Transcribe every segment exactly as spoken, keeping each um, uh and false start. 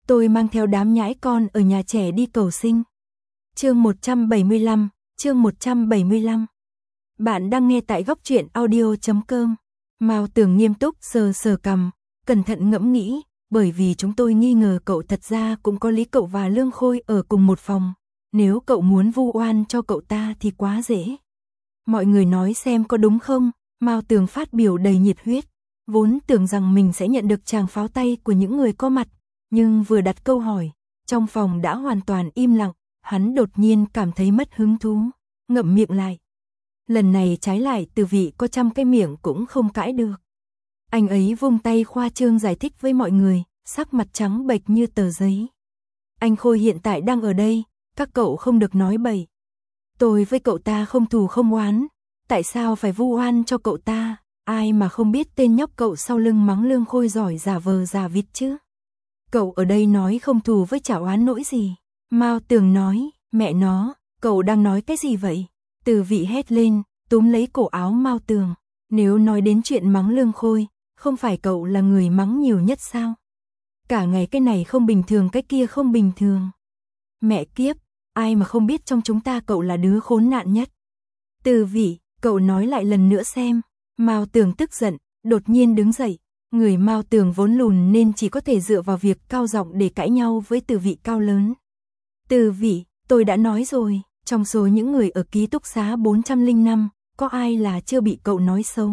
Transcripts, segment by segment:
Tôi mang theo đám nhãi con ở nhà trẻ đi cầu sinh. Chương một trăm bảy mươi lăm, chương một trăm bảy mươi lăm. Bạn đang nghe tại góc truyện audio chấm com. Mao Tường nghiêm túc sờ sờ cằm, cẩn thận ngẫm nghĩ, bởi vì chúng tôi nghi ngờ cậu thật ra cũng có lý cậu và Lương Khôi ở cùng một phòng. Nếu cậu muốn vu oan cho cậu ta thì quá dễ. Mọi người nói xem có đúng không? Mao Tường phát biểu đầy nhiệt huyết, vốn tưởng rằng mình sẽ nhận được tràng pháo tay của những người có mặt, nhưng vừa đặt câu hỏi, trong phòng đã hoàn toàn im lặng, hắn đột nhiên cảm thấy mất hứng thú, ngậm miệng lại. Lần này trái lại Từ Vị có trăm cái miệng cũng không cãi được. Anh ấy vung tay khoa trương giải thích với mọi người, sắc mặt trắng bệch như tờ giấy. Anh Khôi hiện tại đang ở đây, các cậu không được nói bậy. Tôi với cậu ta không thù không oán, tại sao phải vu oan cho cậu ta, ai mà không biết tên nhóc cậu sau lưng mắng Lương Khôi giỏi giả vờ giả vịt chứ. Cậu ở đây nói không thù với chả oán nỗi gì. Mao Tường nói, mẹ nó, cậu đang nói cái gì vậy? Từ Vị hét lên, túm lấy cổ áo Mao Tường. Nếu nói đến chuyện mắng Lương Khôi, không phải cậu là người mắng nhiều nhất sao? Cả ngày cái này không bình thường cái kia không bình thường. Mẹ kiếp, ai mà không biết trong chúng ta cậu là đứa khốn nạn nhất. Từ Vị, cậu nói lại lần nữa xem. Mao Tường tức giận, đột nhiên đứng dậy. Người Mao Tường vốn lùn nên chỉ có thể dựa vào việc cao giọng để cãi nhau với Từ Vị cao lớn. Từ Vị, tôi đã nói rồi, trong số những người ở ký túc xá bốn trăm lẻ năm, có ai là chưa bị cậu nói xấu.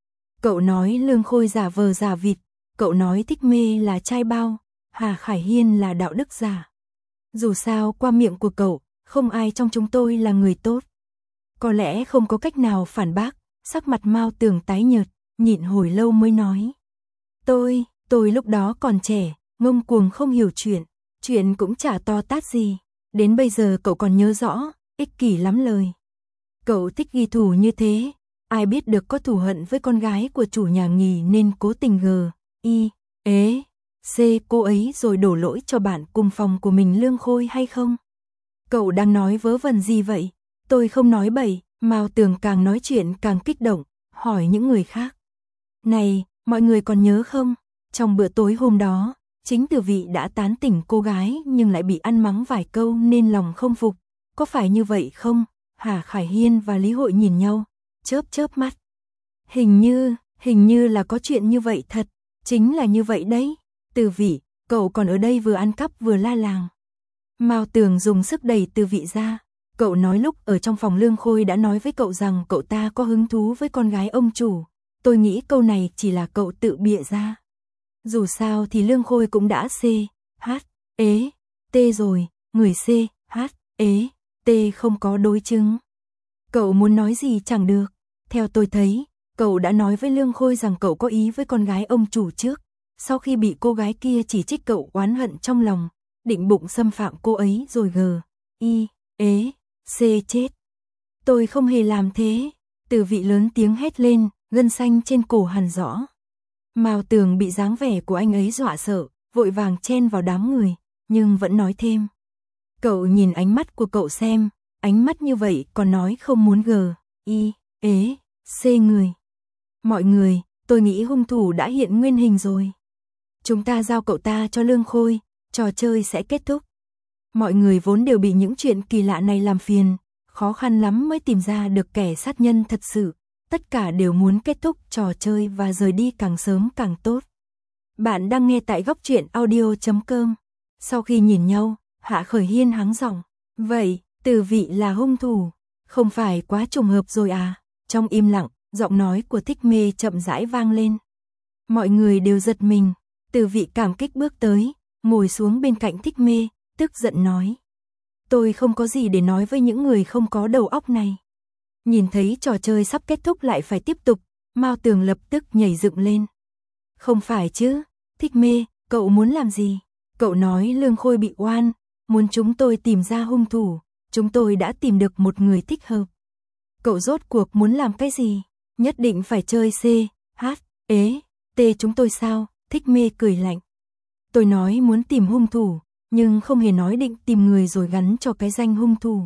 Cậu nói Lương Khôi giả vờ giả vịt, cậu nói Thích Mê là trai bao, Hà Khải Hiên là đạo đức giả. Dù sao qua miệng của cậu, không ai trong chúng tôi là người tốt. Có lẽ không có cách nào phản bác, sắc mặt Mao Tường tái nhợt, nhịn hồi lâu mới nói. Tôi, tôi lúc đó còn trẻ, ngông cuồng không hiểu chuyện, chuyện cũng chả to tát gì. Đến bây giờ cậu còn nhớ rõ, ích kỷ lắm lời. Cậu thích ghi thù như thế, ai biết được có thù hận với con gái của chủ nhà nghỉ nên cố tình gờ, y, ế, c cô ấy rồi đổ lỗi cho bạn cùng phòng của mình Lương Khôi hay không? Cậu đang nói vớ vẩn gì vậy? Tôi không nói bậy. Mao Tường càng nói chuyện càng kích động, hỏi những người khác. Này, mọi người còn nhớ không? Trong bữa tối hôm đó, chính Từ Vị đã tán tỉnh cô gái nhưng lại bị ăn mắng vài câu nên lòng không phục. Có phải như vậy không? Hà Khải Hiên và Lý Hội nhìn nhau, chớp chớp mắt. Hình như, hình như là có chuyện như vậy thật, chính là như vậy đấy. Từ Vị, cậu còn ở đây vừa ăn cắp vừa la làng. Mao Tường dùng sức đẩy Từ Vị ra. Cậu nói lúc ở trong phòng Lương Khôi đã nói với cậu rằng cậu ta có hứng thú với con gái ông chủ. Tôi nghĩ câu này chỉ là cậu tự bịa ra. Dù sao thì Lương Khôi cũng đã C, H, ế, T rồi, người C, H, ế, T không có đối chứng. Cậu muốn nói gì chẳng được. Theo tôi thấy, cậu đã nói với Lương Khôi rằng cậu có ý với con gái ông chủ trước. Sau khi bị cô gái kia chỉ trích cậu oán hận trong lòng, định bụng xâm phạm cô ấy rồi g, y, ế, C chết. Tôi không hề làm thế. Từ Vị lớn tiếng hét lên, gân xanh trên cổ hằn rõ. Mao Tường bị dáng vẻ của anh ấy dọa sợ, vội vàng chen vào đám người, nhưng vẫn nói thêm. Cậu nhìn ánh mắt của cậu xem, ánh mắt như vậy còn nói không muốn g, y, ế, c người. Mọi người, tôi nghĩ hung thủ đã hiện nguyên hình rồi. Chúng ta giao cậu ta cho Lương Khôi, trò chơi sẽ kết thúc. Mọi người vốn đều bị những chuyện kỳ lạ này làm phiền, khó khăn lắm mới tìm ra được kẻ sát nhân thật sự. Tất cả đều muốn kết thúc trò chơi và rời đi càng sớm càng tốt. Bạn đang nghe tại góc truyện audio chấm com. Sau khi nhìn nhau, Hạ Khởi Hiên hắng giọng. Vậy, Từ Vị là hung thủ, không phải quá trùng hợp rồi à? Trong im lặng, giọng nói của Thích Mê chậm rãi vang lên. Mọi người đều giật mình. Từ Vị cảm kích bước tới, ngồi xuống bên cạnh Thích Mê, tức giận nói. Tôi không có gì để nói với những người không có đầu óc này. Nhìn thấy trò chơi sắp kết thúc lại phải tiếp tục, Mao Tường lập tức nhảy dựng lên. Không phải chứ, Thích Mê, cậu muốn làm gì? Cậu nói Lương Khôi bị oan, muốn chúng tôi tìm ra hung thủ, chúng tôi đã tìm được một người thích hợp. Cậu rốt cuộc muốn làm cái gì? Nhất định phải chơi C, H, ế, T chúng tôi sao? Thích Mê cười lạnh. Tôi nói muốn tìm hung thủ, nhưng không hề nói định tìm người rồi gắn cho cái danh hung thủ.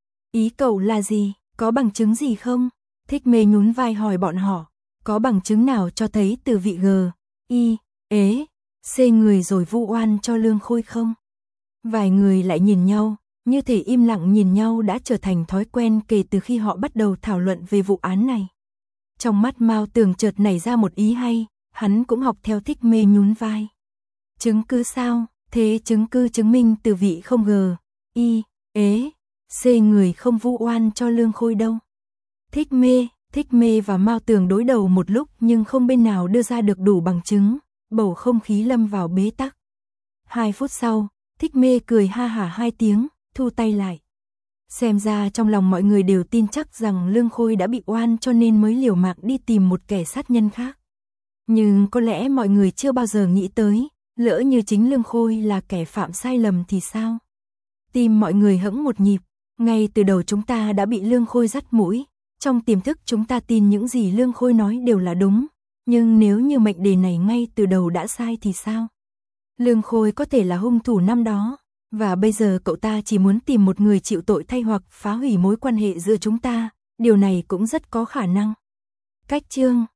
Ý cậu là gì? Có bằng chứng gì không? Thích Mê nhún vai hỏi bọn họ. Có bằng chứng nào cho thấy Từ Vị g, y, ế, xê người rồi vu oan cho Lương Khôi không? Vài người lại nhìn nhau, như thể im lặng nhìn nhau đã trở thành thói quen kể từ khi họ bắt đầu thảo luận về vụ án này. Trong mắt Mao Tường chợt nảy ra một ý hay, hắn cũng học theo Thích Mê nhún vai. Chứng cứ sao? Thế chứng cứ chứng minh từ vị không gờ, y, ế, xê người không vu oan cho Lương Khôi đâu. Thích Mê, Thích Mê và Mao Tường đối đầu một lúc nhưng không bên nào đưa ra được đủ bằng chứng, bầu không khí lâm vào bế tắc. Hai phút sau, Thích Mê cười ha hả hai tiếng, thu tay lại. Xem ra trong lòng mọi người đều tin chắc rằng Lương Khôi đã bị oan cho nên mới liều mạng đi tìm một kẻ sát nhân khác. Nhưng có lẽ mọi người chưa bao giờ nghĩ tới, lỡ như chính Lương Khôi là kẻ phạm sai lầm thì sao? Tim mọi người hững một nhịp, ngay từ đầu chúng ta đã bị Lương Khôi dắt mũi, trong tiềm thức chúng ta tin những gì Lương Khôi nói đều là đúng, nhưng nếu như mệnh đề này ngay từ đầu đã sai thì sao? Lương Khôi có thể là hung thủ năm đó, và bây giờ cậu ta chỉ muốn tìm một người chịu tội thay hoặc phá hủy mối quan hệ giữa chúng ta, điều này cũng rất có khả năng. Cách chương